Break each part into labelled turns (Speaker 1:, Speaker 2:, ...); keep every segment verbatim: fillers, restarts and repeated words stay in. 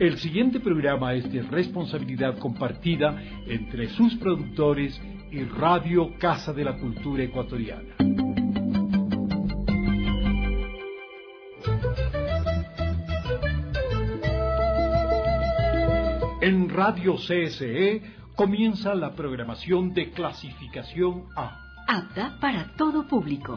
Speaker 1: El siguiente programa es de responsabilidad compartida entre sus productores y Radio Casa de la Cultura Ecuatoriana. En Radio C S E comienza la programación de clasificación A.
Speaker 2: Apta para todo público.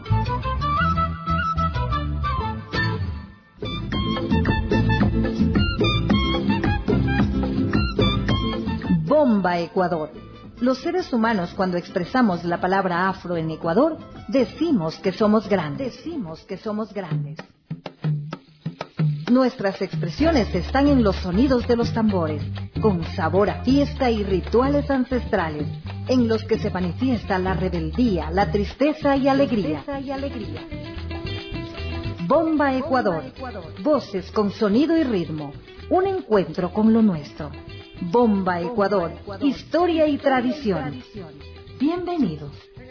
Speaker 3: Bomba Ecuador. Los seres humanos, cuando expresamos la palabra afro en Ecuador, decimos que somos grandes. Decimos que somos grandes. Nuestras expresiones están en los sonidos de los tambores, con sabor a fiesta y rituales ancestrales, en los que se manifiesta la rebeldía, la tristeza y alegría. Bomba Ecuador. Voces con sonido y ritmo. Un encuentro con lo nuestro. Bomba Ecuador. Historia y tradición. Bienvenidos.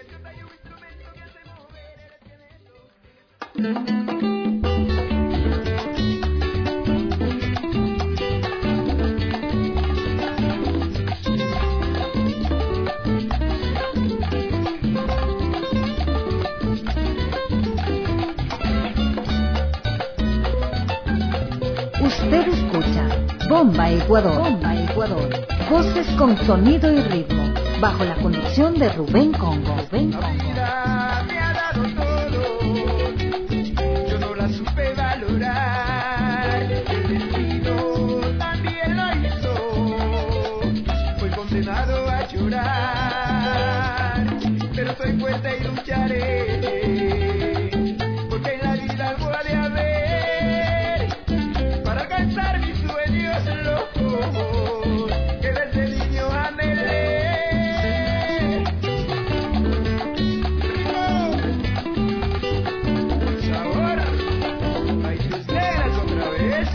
Speaker 3: Usted escucha Bomba Ecuador. Bomba Ecuador. Voces con sonido y ritmo, bajo la conducción de Rubén Congo. Rubén Congo.
Speaker 4: La vida me ha dado todo, yo no la supe valorar. El destino también lo hizo, fui condenado a llorar, pero soy fuerte y lucharé, porque en la vida algo ha de haber para alcanzar mis sueños locos que desde niño anhelé. Sabor, raíces negras otra vez.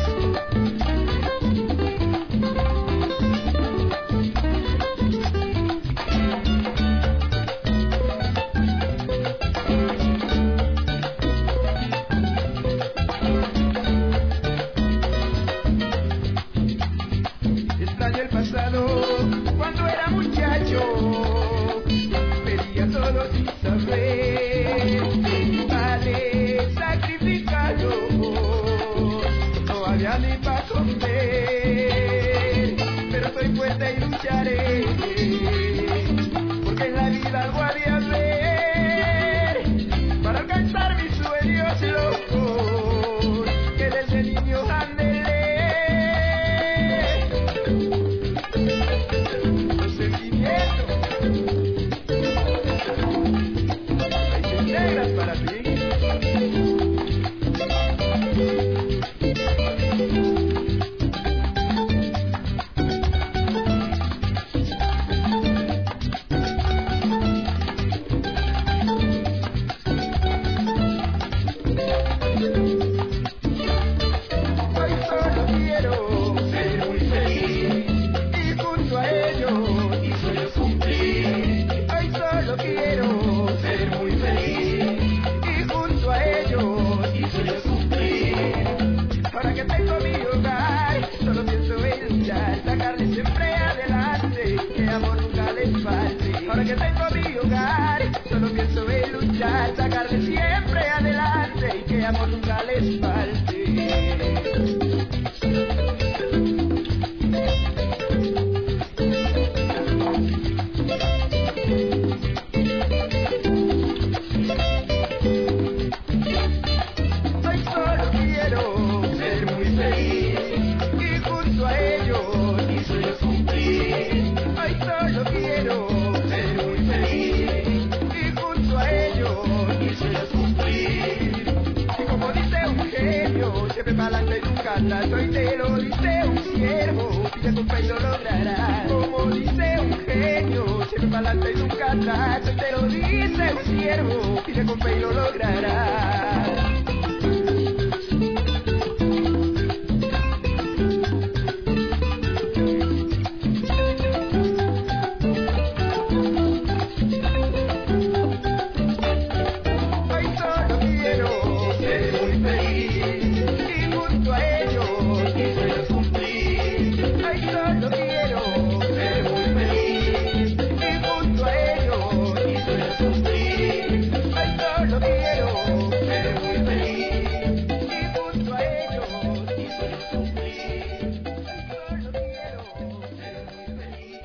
Speaker 4: Extraño el pasado cuando era muchacho, pedía todo sin saber, vale sacrificado, no había ni para comer, pero soy fuerte y lucharé, porque en la vida algo ha de haber para alcanzar mis sueños locos que desde niño anhelé. Los sentimientos, raíces negras para ti. Hoy solo quiero ser muy feliz y junto a ellos mis sueños cumplir. Hoy solo quiero ser muy feliz y junto a ellos mis sueños cumplir. Ahora que tengo mi hogar, solo pienso en luchar, sacarle siempre adelante, que amor nunca les falte. Ahora que tengo mi hogar, solo pienso en luchar, sacarle siempre adelante, y que amor nunca les falte. Hoy solo quiero ser muy feliz y junto a ellos mis sueños cumplir. Hoy solo quiero ser muy feliz y junto a ellos mis sueños cumplir. Y como dice un genio, siempre para adelante y nunca atrás. Hoy te lo dice un siervo, pide con fe y lo lograrás. Como dice un genio, siempre para adelante y nunca atrás. Hoy te lo dice un siervo, pide con fe y lo lograrás. Hoy solo quiero ser muy feliz y junto a ellos mis sueños cumplir. sueño cumplir. Solo quiero ser muy feliz.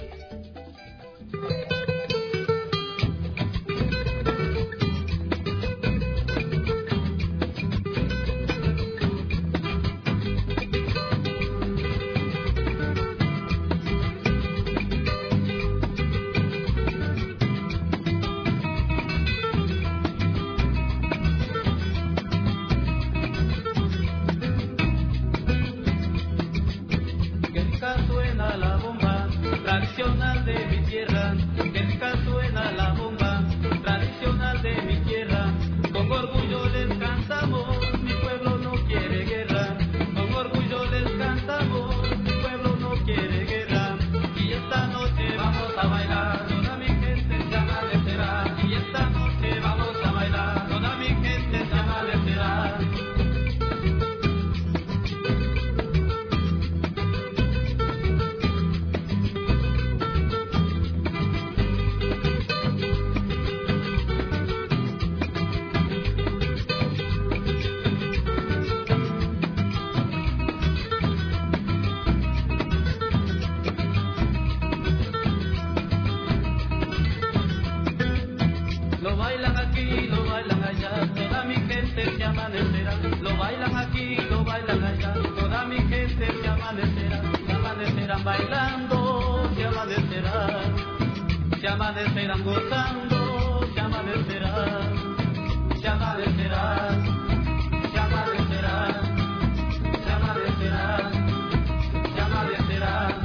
Speaker 5: Bailando, se amanecerá, se amanecerán gozando, se amanecerá, se amanecerá, se amanecerá, se amanecerá, se amanecerá.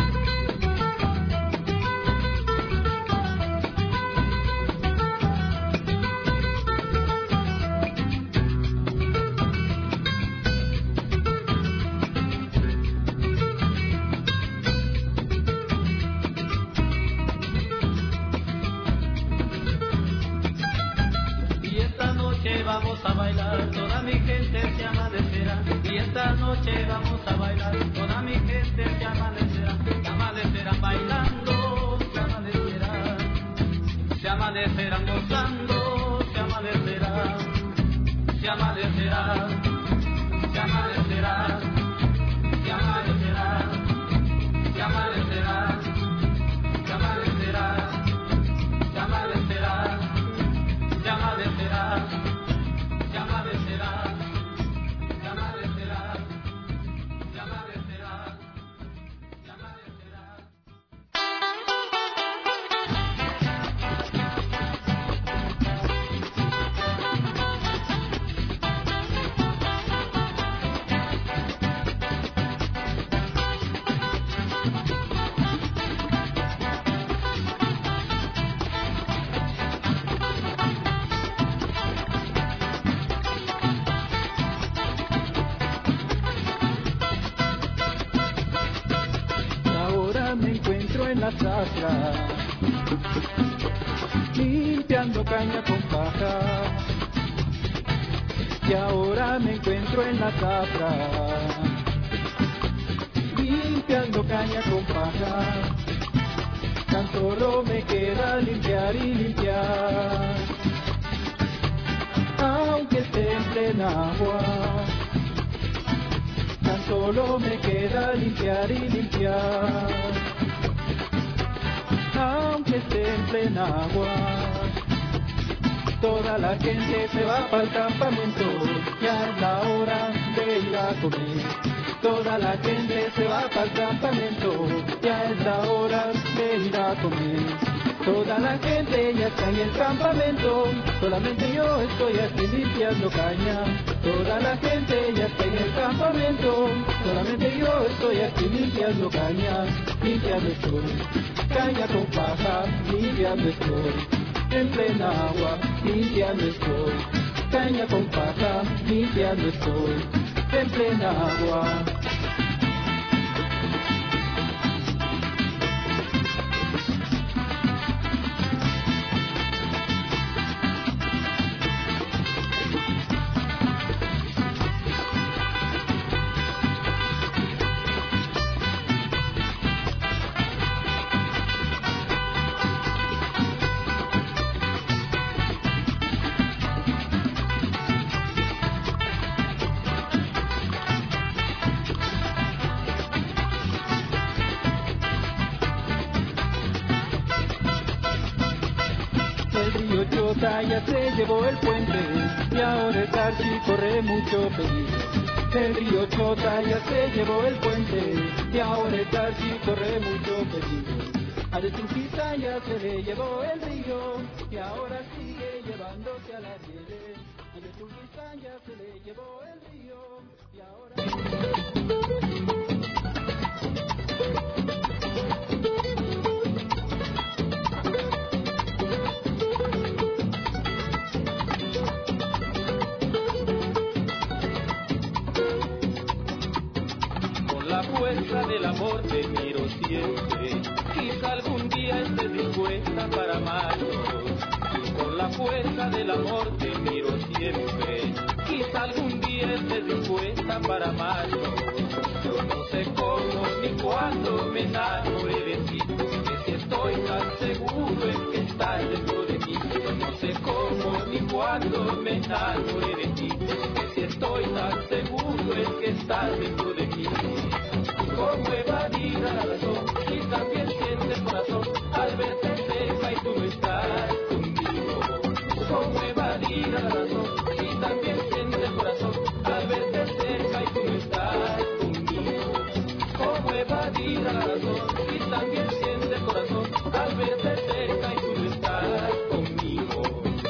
Speaker 5: Vamos a bailar, toda mi gente se amanecerá. Y esta noche vamos a bailar, toda mi gente se amanecerá. Se amanecerán bailando, se amanecerán, se amanecerán gozando, se amanecerán, se amanecerán, se amanecerán, se amanecerán, se amanecerán, se amanecerán, se amanecerán, se amanecerán.
Speaker 6: Zafra, limpiando caña con paja, y ahora me encuentro en la zafra, limpiando caña con paja, tan solo me queda limpiar y limpiar, aunque esté en plena agua, tan solo me queda limpiar y limpiar. Aunque esté en plena agua, toda la gente se va para el campamento, ya es la hora de ir a comer. Toda la gente se va para el campamento, ya es la hora de ir a comer. Toda la gente ya está en el campamento, solamente yo estoy aquí limpiando caña. Toda la gente ya está en el campamento, solamente yo estoy aquí limpiando caña. Limpiando estoy, caña con paja, limpiando estoy. En plena agua, limpiando estoy. Caña con paja, limpiando estoy. En plena agua. Chota ya se llevó el puente y ahora el taxi corre mucho peligro. El río Chota ya se llevó el puente y ahora el taxi corre mucho peligro. A Tunquista ya se le llevó el río y ahora sigue llevándose a la nieve. A Tunquista ya se le llevó el río y ahora...
Speaker 5: Del amor te miro siempre, quizá algún día estés dispuesta para amarnos. Con la fuerza del amor te miro siempre, quizá algún día estés dispuesta para amarnos. Yo no sé cómo ni cuándo me enamoré de ti, que si estoy tan seguro es que estás dentro de mí. Yo no sé cómo ni cuándo me enamoré de ti, que si estoy tan seguro es que estás dentro de mí. Cómo evadir a la razón y también siente el corazón al verte cerca y tú no estás conmigo. Cómo evadir a la razón y también siente el corazón al verte cerca y tú no estás conmigo. Cómo evadir a la razón y también siente el corazón al verte cerca y tú no estás conmigo.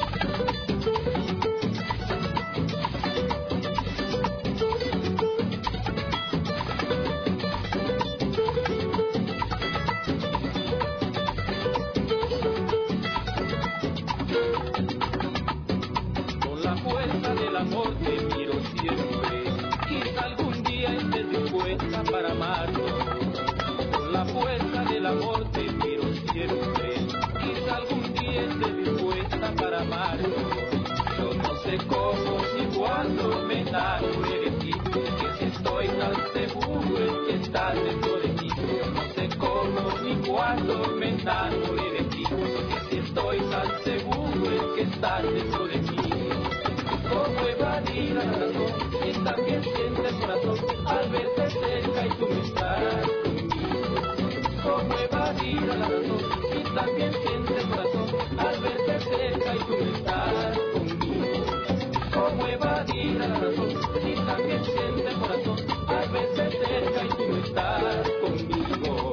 Speaker 5: Amor te miro siempre, quizá algún día estés dispuesta para amarnos. Con la fuerza del amor te miro siempre, quizá algún día estés dispuesta para amarnos. Yo no sé cómo ni cuándo me enamoré de ti, que si estoy tan seguro es que estás dentro de mí. Yo no sé cómo ni cuándo me enamoré de ti, que si estoy tan seguro es que estás dentro de mí. Cómo evadir a la razón y también siente el corazón al verte cerca y tú no estás conmigo. Cómo evadir a la razón y también siente el corazón al verte cerca y tú no estás conmigo. Cómo evadir a la razón y también siente el corazón al verte cerca y tú no estás conmigo.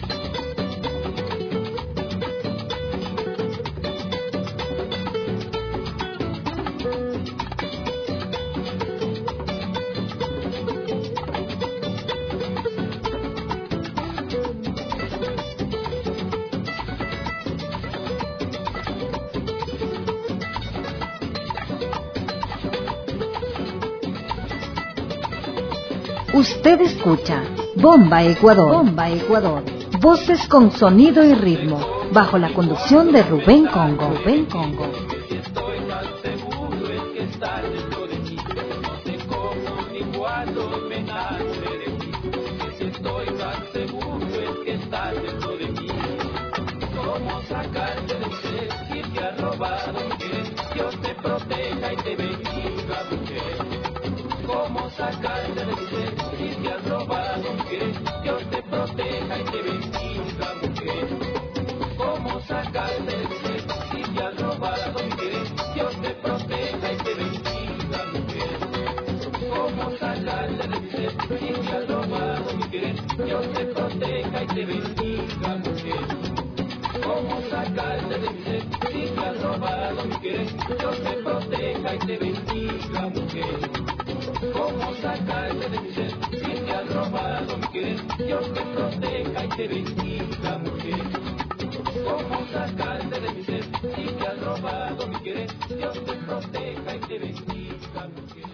Speaker 3: Usted escucha Bomba Ecuador, Bomba Ecuador, voces con sonido y ritmo, bajo la conducción de Rubén Congo, Rubén Congo.
Speaker 5: Si estoy tan seguro es que estás dentro de mí, no sé cómo ni cuándo me enamoré de ti, que si estoy tan seguro es que estás dentro de mí. Cómo sacarte de ser si te has robado mi querer, Dios te proteja y te bendiga, mujer. Cómo sacarte de ser si te has robado mi querer, Dios te proteja y te bendiga, mujer. Cómo sacarte de ser si te has robado mi querer, Dios te proteja y te bendiga, mujer. Cómo sacarte de ser si te has robado mi querer, Dios te proteja y te bendiga, mujer. Cómo sacarte de mi ser si te has robado mi querer, Dios te proteja y te bendiga, mujer. Cómo sacarte de mi ser si te has robado mi querer, Dios te proteja y te bendiga, mujer. Cómo sacarte de mi ser si te has robado mi querer, Dios te proteja y te bendiga, mujer.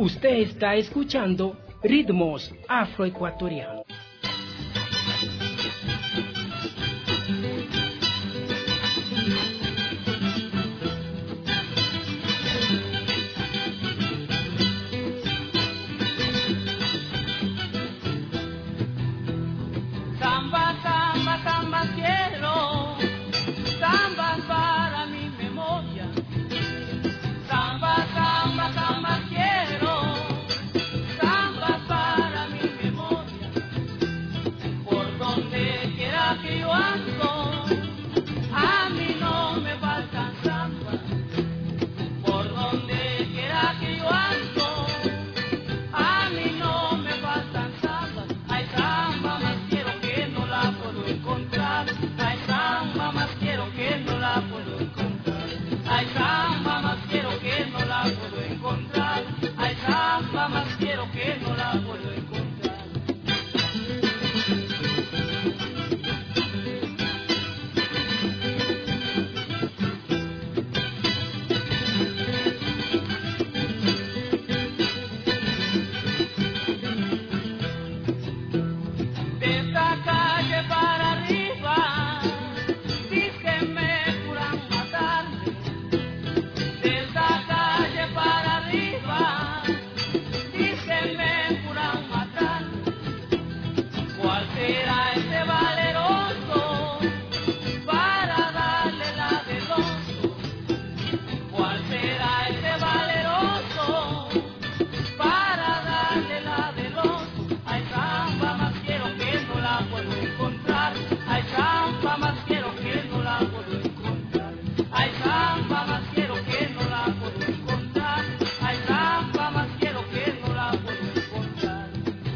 Speaker 7: Usted está escuchando Ritmos Afroecuatorianos.
Speaker 5: Samba, samba, samba quiero, samba para mi memoria. Samba, samba, samba quiero, samba para mi memoria. Por donde quiera que yo ando, a mí no me faltan samba. Por donde quiera que yo ando, a mí no me faltan samba. Hay samba más quiero que no la puedo encontrar. Hay samba más quiero que no la puedo encontrar. Hay samba más quiero que no la puedo encontrar. Hay samba más quiero que no la puedo encontrar. De esta calle para arriba, dicen me curan matarme. De esta calle para arriba, dicen me curan matarme. ¿Cuál será ese valeroso para darle la del oso? ¿Cuál será ese valeroso para darle la del oso? Hay samba más quiero que no la puedo encontrar. Hay samba más quiero que no la puedo encontrar. Hay samba más quiero que no la puedo encontrar. Hay samba más quiero que no la puedo encontrar.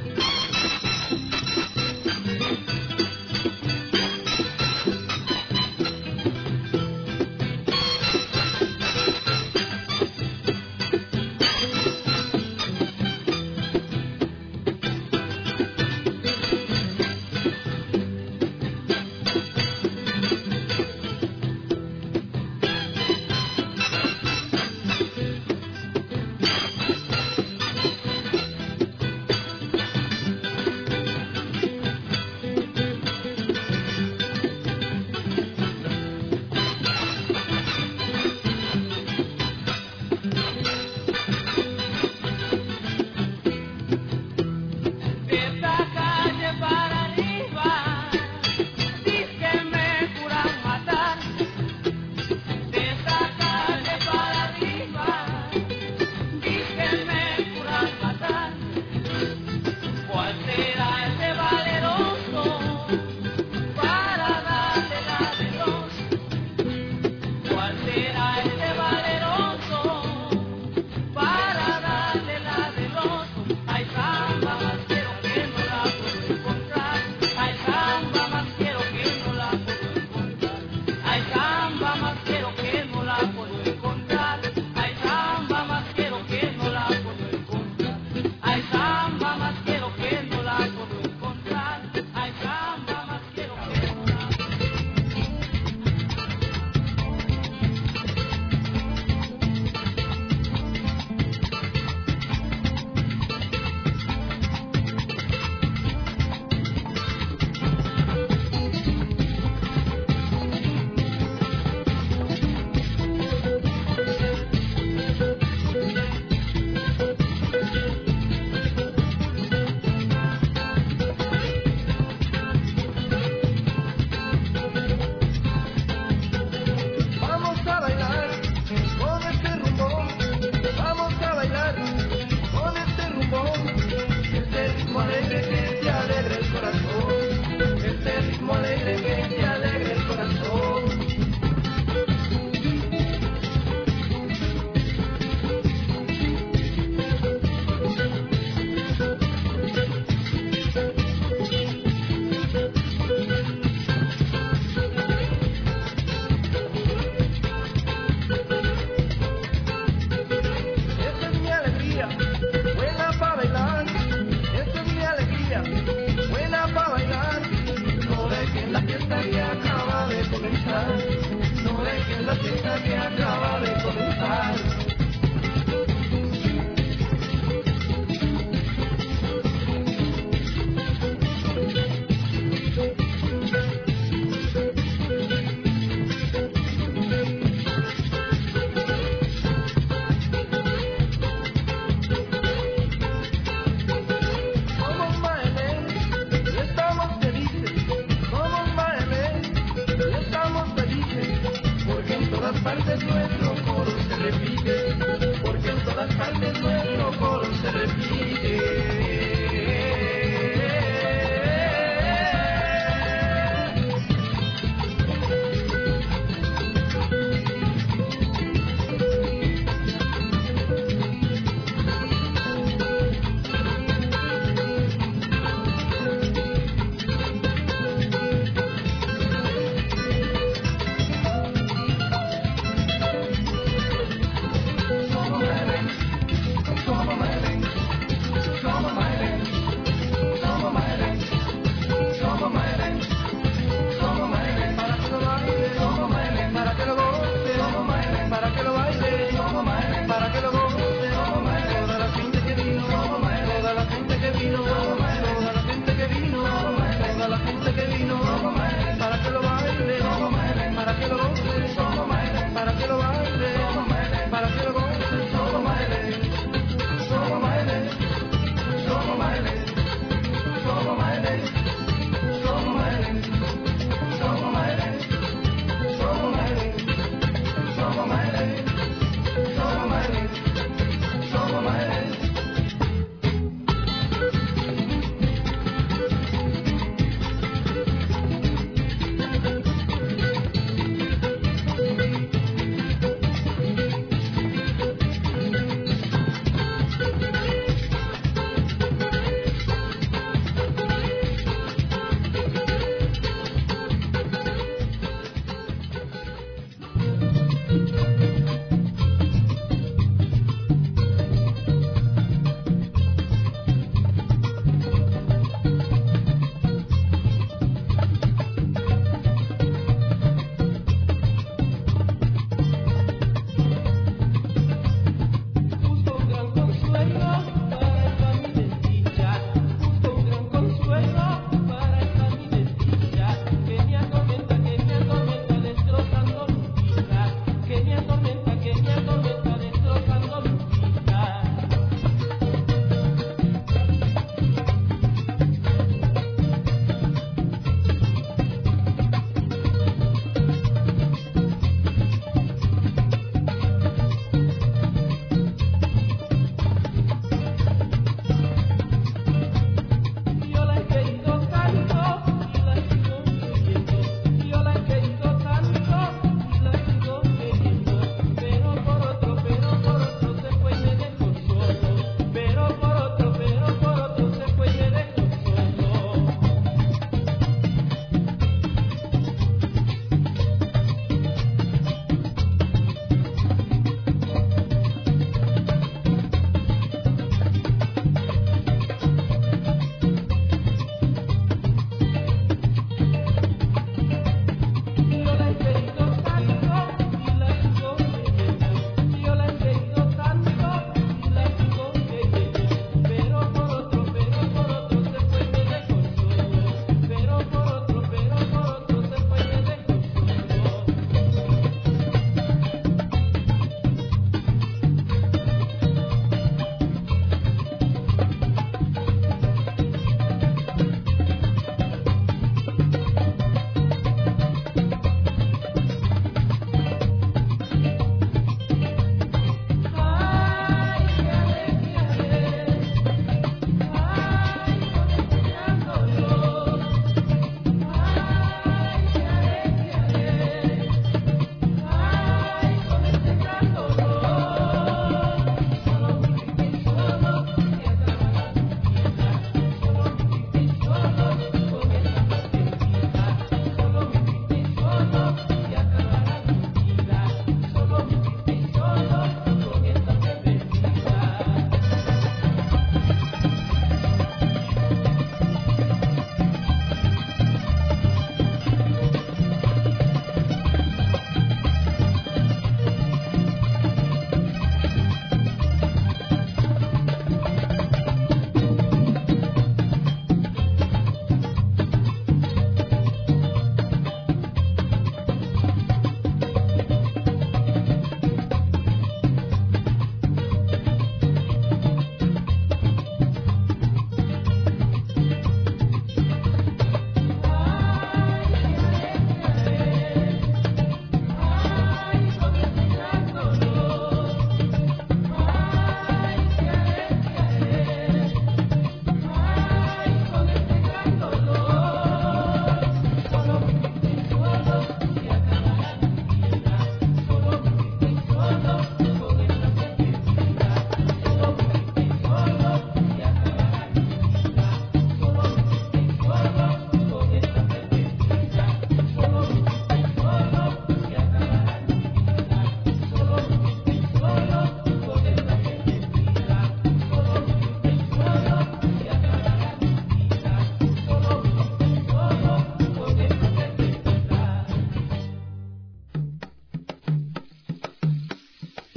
Speaker 5: De esta calle para arriba, dicen me curan matarme. De esta calle para arriba, dicen me curan matarme. ¿Cuál será ese valeroso para darle la del oso? ¿Cuál será ese valeroso para darle la del oso? Hay samba más quiero que no la puedo encontrar. Hay samba más quiero que no la puedo encontrar. Hay samba más quiero que no la puedo encontrar. Hay samba más quiero que no la puedo encontrar. Hay samba más quiero que no la puedo encontrar. Hay samba más quiero que no la todas partes nuestro coro se repite, porque en todas partes nuestro coro se repite.
Speaker 4: Come on,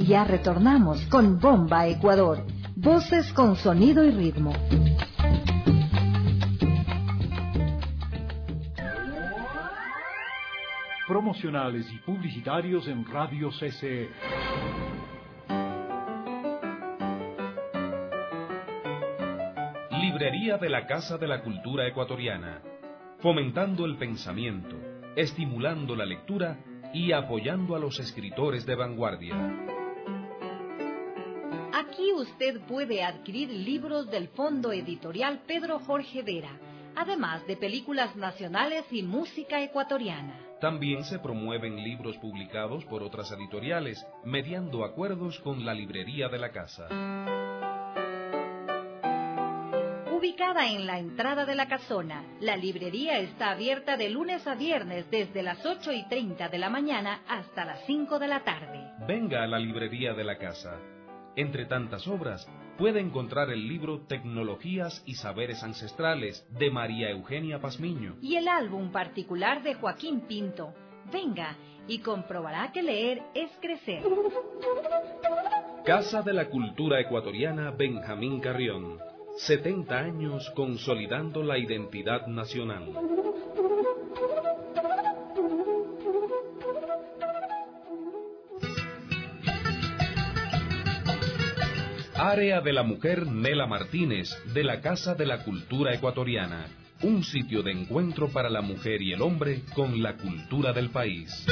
Speaker 3: Ya retornamos con Bomba Ecuador, voces con sonido y ritmo.
Speaker 1: Promocionales y publicitarios en Radio C C E.
Speaker 8: Librería de la Casa de la Cultura Ecuatoriana, fomentando el pensamiento, estimulando la lectura y apoyando a los escritores de vanguardia.
Speaker 2: Aquí usted puede adquirir libros del Fondo Editorial Pedro Jorge Vera, además de películas nacionales y música ecuatoriana.
Speaker 8: También se promueven libros publicados por otras editoriales, mediando acuerdos con la librería de la casa.
Speaker 2: Ubicada en la entrada de la casona, la librería está abierta de lunes a viernes desde las ocho y treinta de la mañana hasta las cinco de la tarde.
Speaker 8: Venga a la librería de la casa. Entre tantas obras, puede encontrar el libro Tecnologías y Saberes Ancestrales de María Eugenia Pazmiño
Speaker 2: y el álbum particular de Joaquín Pinto. Venga y comprobará que leer es crecer.
Speaker 8: Casa de la Cultura Ecuatoriana Benjamín Carrión. setenta años consolidando la identidad nacional. Área de la Mujer Nela Martínez, de la Casa de la Cultura Ecuatoriana. Un sitio de encuentro para la mujer y el hombre con la cultura del país.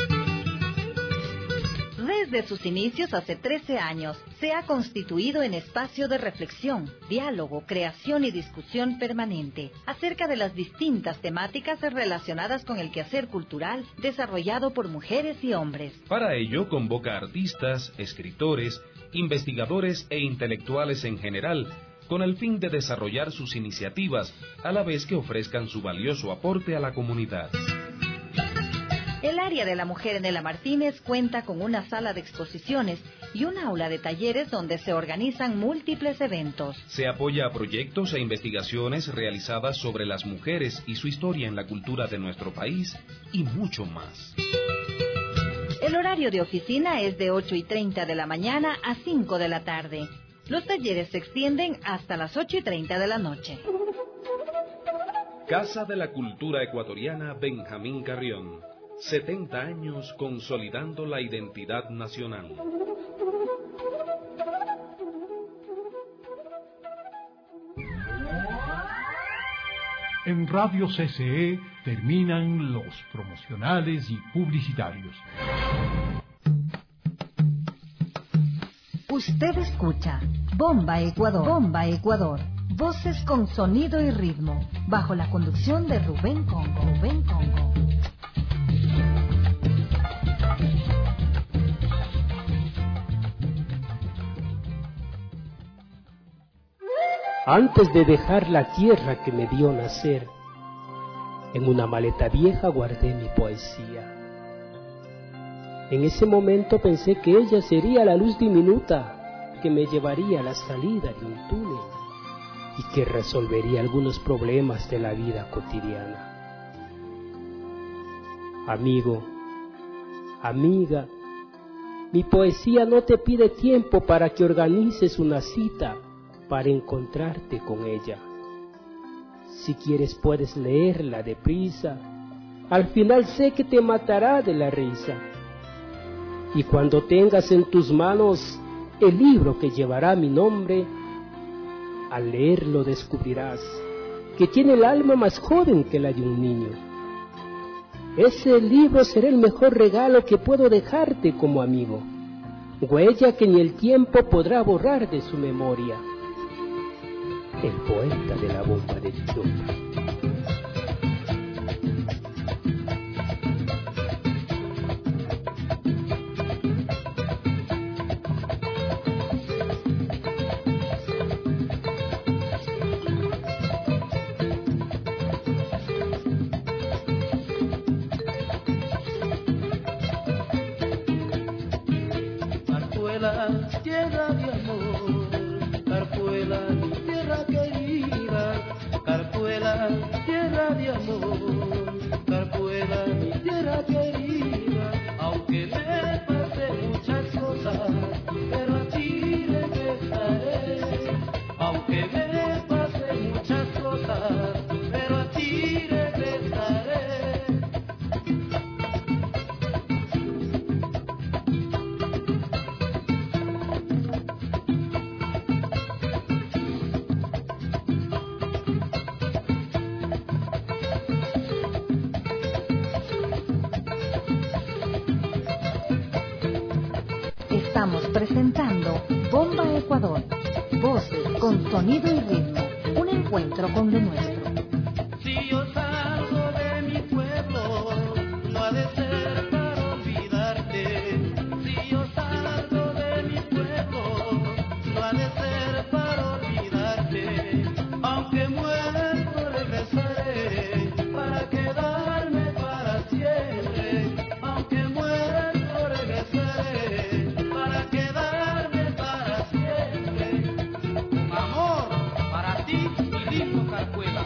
Speaker 2: Desde sus inicios hace trece años, se ha constituido en espacio de reflexión, diálogo, creación y discusión permanente acerca de las distintas temáticas relacionadas con el quehacer cultural desarrollado por mujeres y hombres.
Speaker 8: Para ello convoca artistas, escritores, investigadores e intelectuales en general, con el fin de desarrollar sus iniciativas, a la vez que ofrezcan su valioso aporte a la comunidad.
Speaker 2: El área de la mujer Nela Martínez cuenta con una sala de exposiciones y un aula de talleres donde se organizan múltiples eventos.
Speaker 8: Se apoya a proyectos e investigaciones realizadas sobre las mujeres y su historia en la cultura de nuestro país y mucho más.
Speaker 2: El horario de oficina es de ocho y treinta de la mañana a cinco de la tarde. Los talleres se extienden hasta las ocho y treinta de la noche.
Speaker 8: Casa de la Cultura Ecuatoriana Benjamín Carrión. setenta años consolidando la identidad nacional.
Speaker 1: En Radio C C E terminan los promocionales y publicitarios.
Speaker 3: Usted escucha Bomba Ecuador, Bomba Ecuador, voces con sonido y ritmo, bajo la conducción de Rubén Congo, Rubén Congo.
Speaker 9: Antes de dejar la tierra que me vio nacer, en una maleta vieja guardé mi poesía. En ese momento pensé que ella sería la luz diminuta que me llevaría a la salida de un túnel y que resolvería algunos problemas de la vida cotidiana. Amigo, amiga, mi poesía no te pide tiempo para que organices una cita para encontrarte con ella. Si quieres puedes leerla deprisa, al final sé que te matará de la risa. Y cuando tengas en tus manos el libro que llevará mi nombre, al leerlo descubrirás que tiene el alma más joven que la de un niño. Ese libro será el mejor regalo que puedo dejarte como amigo, huella que ni el tiempo podrá borrar de su memoria. El poeta de la bomba de Villota.
Speaker 6: Zarzuela, tierra de amor, Zarzuela, mi tierra querida, Zarzuela, tierra de amor, Zarzuela, mi tierra querida, aunque me pasen muchas cosas,
Speaker 3: Estamos presentando Bomba Ecuador. Voces con sonido y ritmo. Un encuentro con lo nuestro.
Speaker 10: Si yo salgo de mi pueblo, no ha de ser para olvidarte. Si yo salgo de mi pueblo, no ha de ser para olvidarte. Aunque muerto regresaré para quedarme para siempre. Aunque muerto regresaré para quedarme para siempre. Con amor para ti y lindo Carcuela.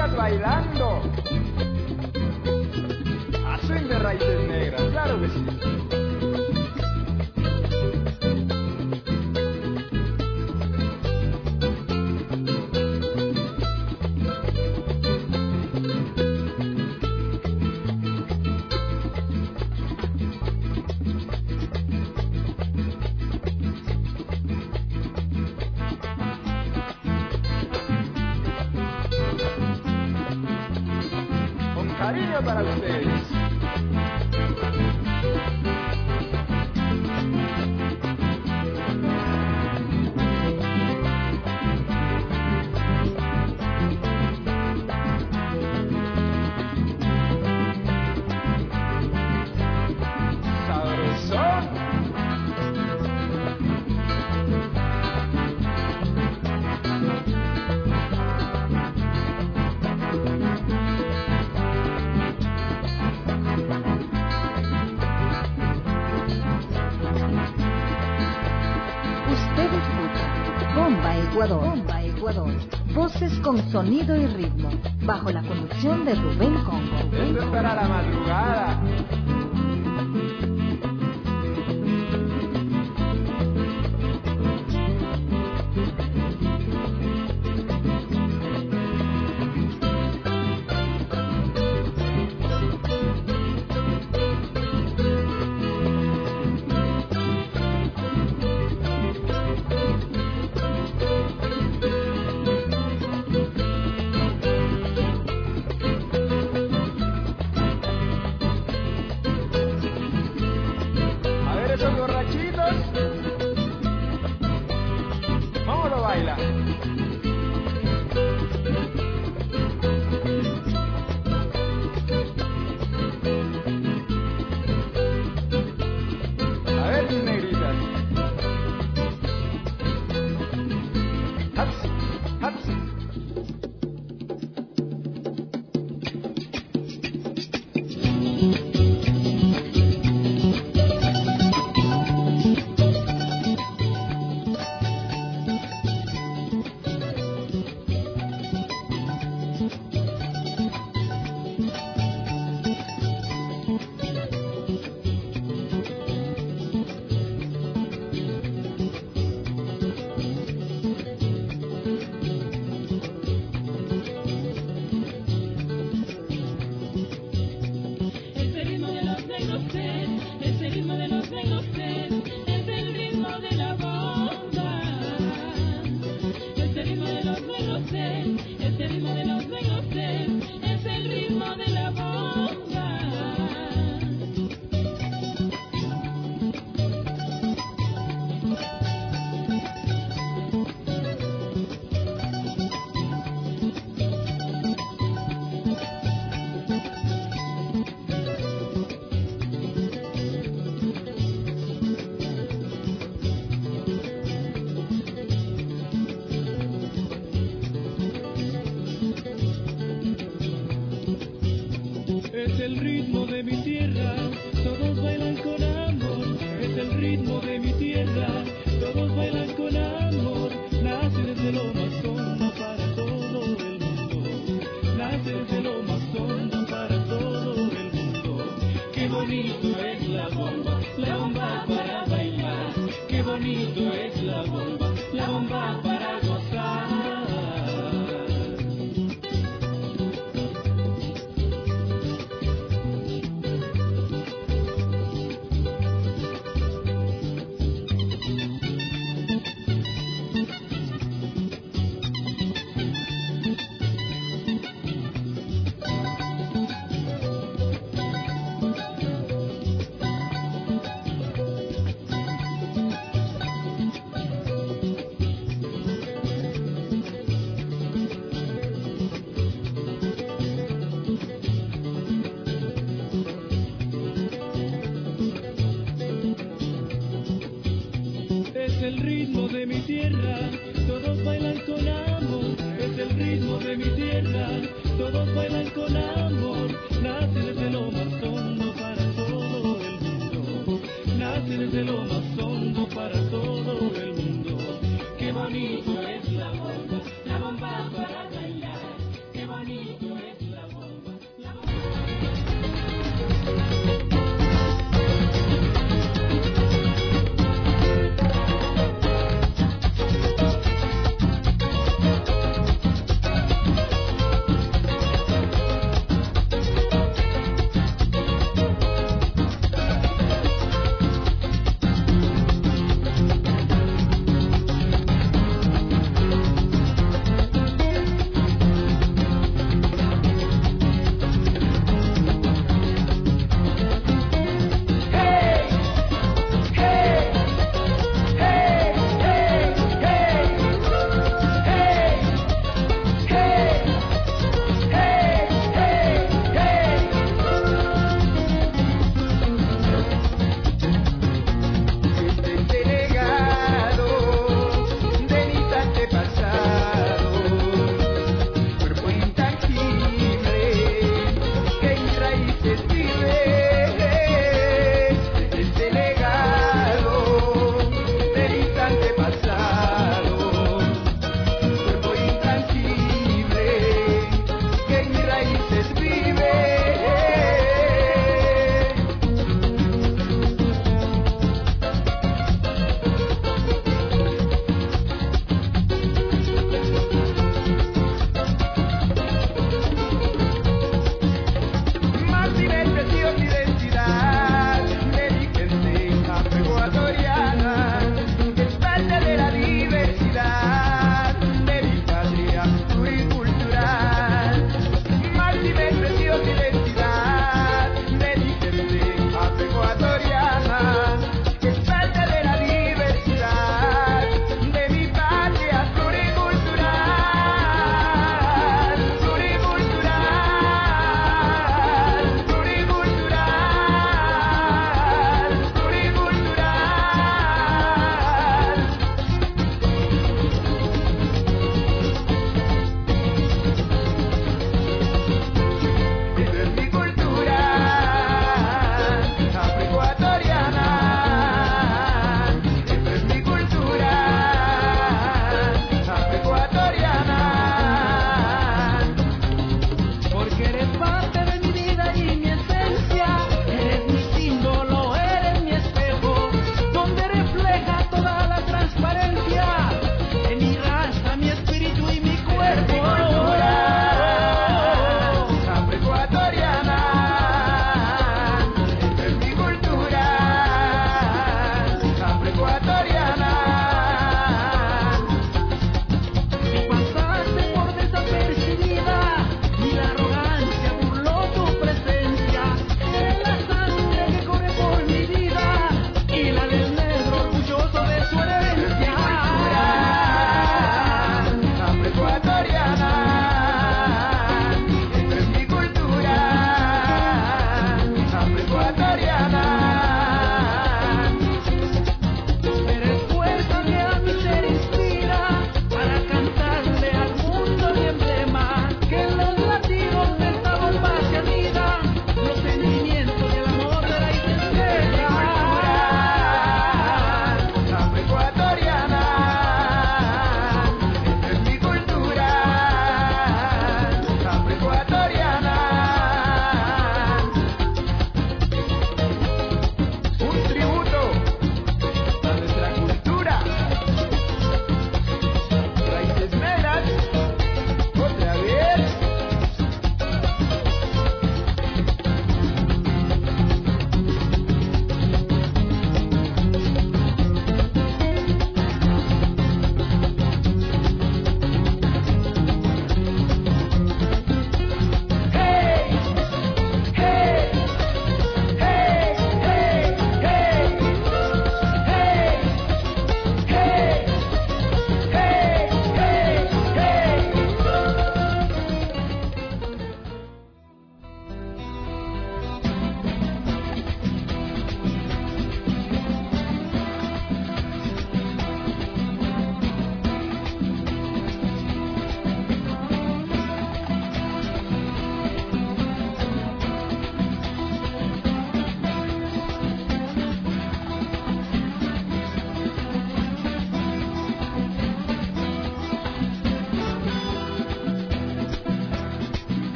Speaker 4: chicas bailando. A swing de raíces negras, claro que sí. Cariño para ustedes. Sabrosón.
Speaker 3: Ecuador. Bomba, Ecuador. Voces con sonido y ritmo, bajo la conducción de Rubén Congo.
Speaker 4: Esto es para la madrugada.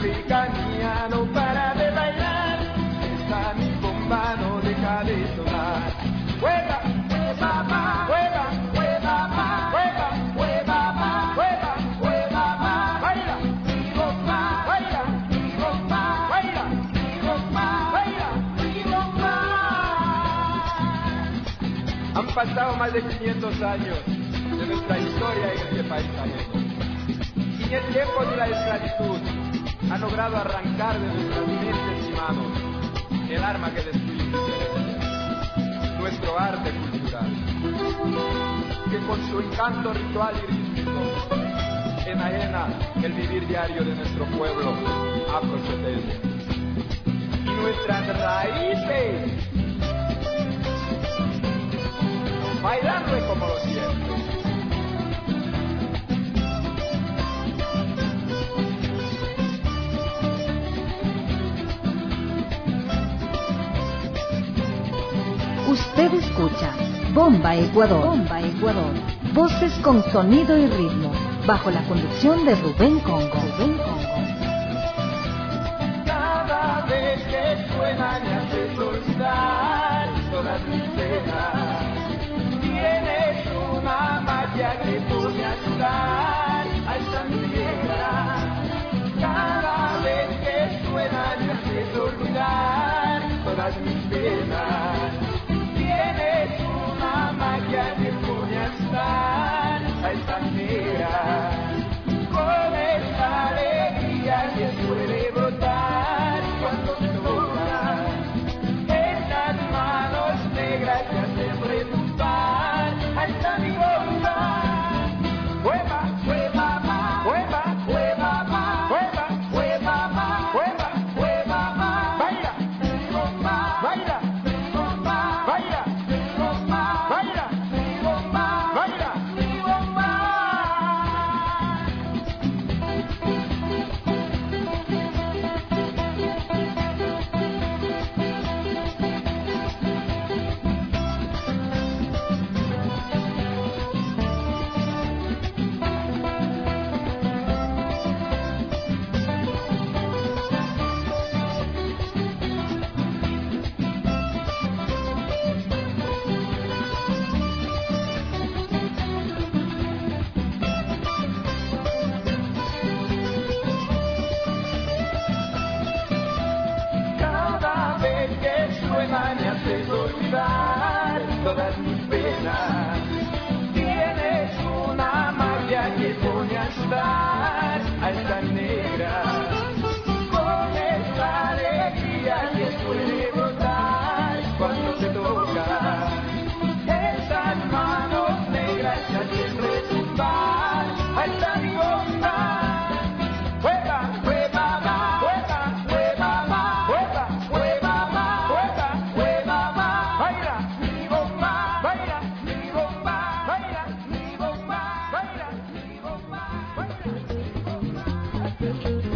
Speaker 4: africanía no para de bailar, esa mi bomba no deja de sonar. Juega, juega, ma, juega, juega, ma, juega, juega, ma, juega, juega, ma, baila, mi bomba, baila, mi bomba, baila, mi bomba, baila, mi bomba. Han pasado más de quinientos años de nuestra historia en este país ajeno. Y en el tiempo de la esclavitud ha logrado arrancar de nuestras mentes y manos el arma que destruye nuestro arte cultural, que con su encanto ritual y rítmico enajena el vivir diario de nuestro pueblo afrochotense. Y nuestras raíces, bailando como lo siento.
Speaker 3: Usted escucha Bomba Ecuador. Bomba Ecuador. Voces con sonido y ritmo, bajo la conducción de Rubén Congo. Rubén Congo.
Speaker 4: Cada vez que suena me hace olvidar todas mis penas. Tienes una magia que pone a ayudar a esta tierra. Cada vez que suena me hace olvidar todas mis penas. Tienes una magia que pone a estar a esta negra, con esta alegría que suele brotar cuando se toca. Estas manos negras que hacen retumbar a esta mi bomba. Hueva, hueva, ma, hueva, hueva, ma, hueva, hueva, ma, hueva, hueva, ma, baila, mi bomba, baila. Baila, mi bomba, baila, mi bomba, baila, mi bomba. Cada vez que suena me haces olvidar todas mis penas. Tienes una magia que pone a estar a esta negra, con esta alegría que suele brotar cuando se toca. Esas manos negras que hacen retumbar a esta mi bomba. Juega, juega, ma, juega, juega, ma, juega, juega, ma, juega, juega, ma, baila, mi bomba, baila, mi bomba, baila, mi bomba, baila, mi bomba, baila, mi bomba.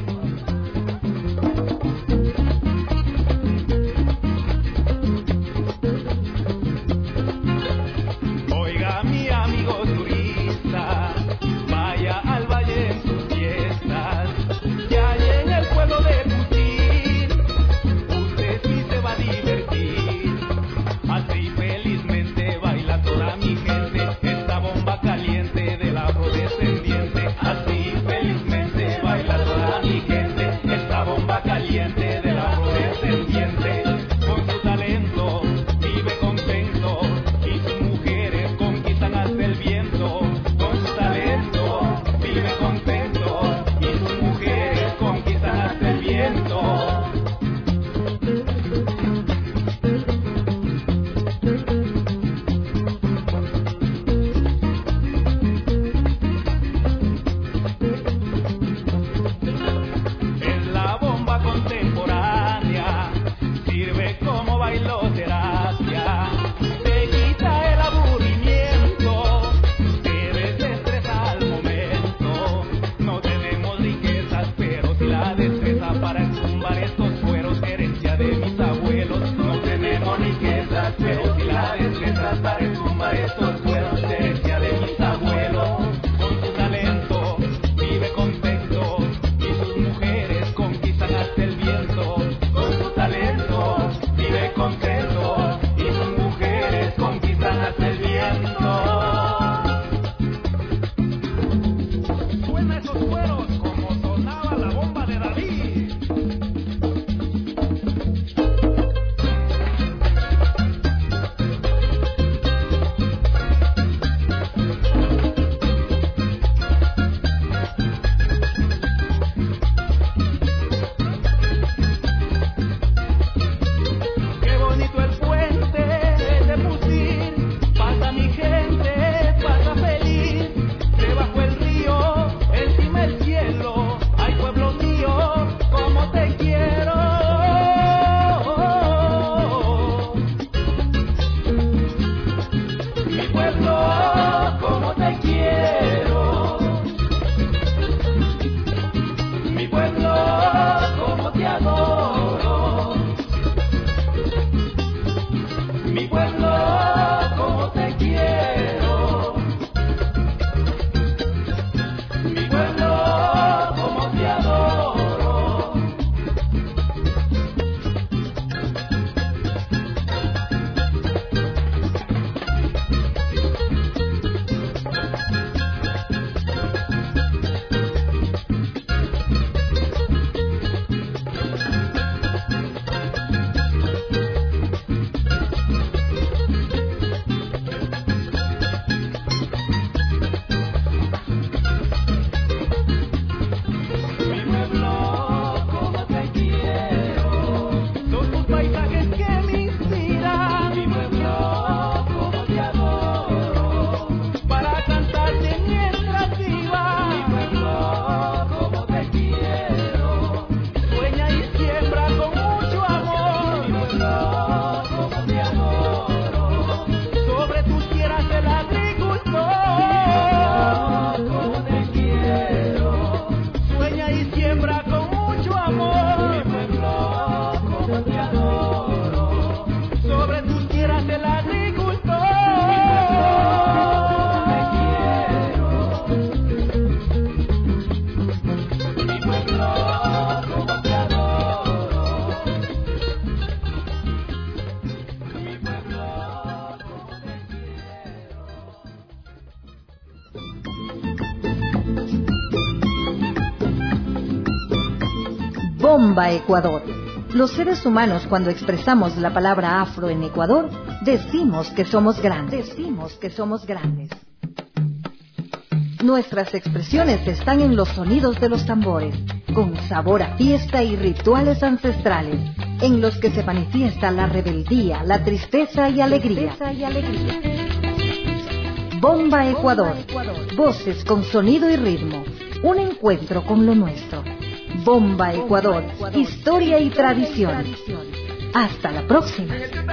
Speaker 10: Oiga, mi amigo turista, vaya al valle en sus fiestas, y allá en el pueblo de Puchín, usted sí se va a divertir. Así felizmente baila toda mi gente, esta bomba caliente del afrodescendiente. Así felizmente baila toda mi gente, esta bomba caliente del afrodescendiente. Con su talento vive contento y sus mujeres conquistan hasta el viento. Con su talento vive contento y sus mujeres conquistan hasta el viento.
Speaker 3: Bomba Ecuador. Los seres humanos, cuando expresamos la palabra afro en Ecuador, decimos que somos grandes. Decimos que somos grandes. Nuestras expresiones están en los sonidos de los tambores, con sabor a fiesta y rituales ancestrales, en los que se manifiesta la rebeldía, la tristeza y alegría. Bomba Ecuador. Voces con sonido y ritmo. Un encuentro con lo nuestro. Bomba Ecuador. Historia y tradición. Hasta la próxima.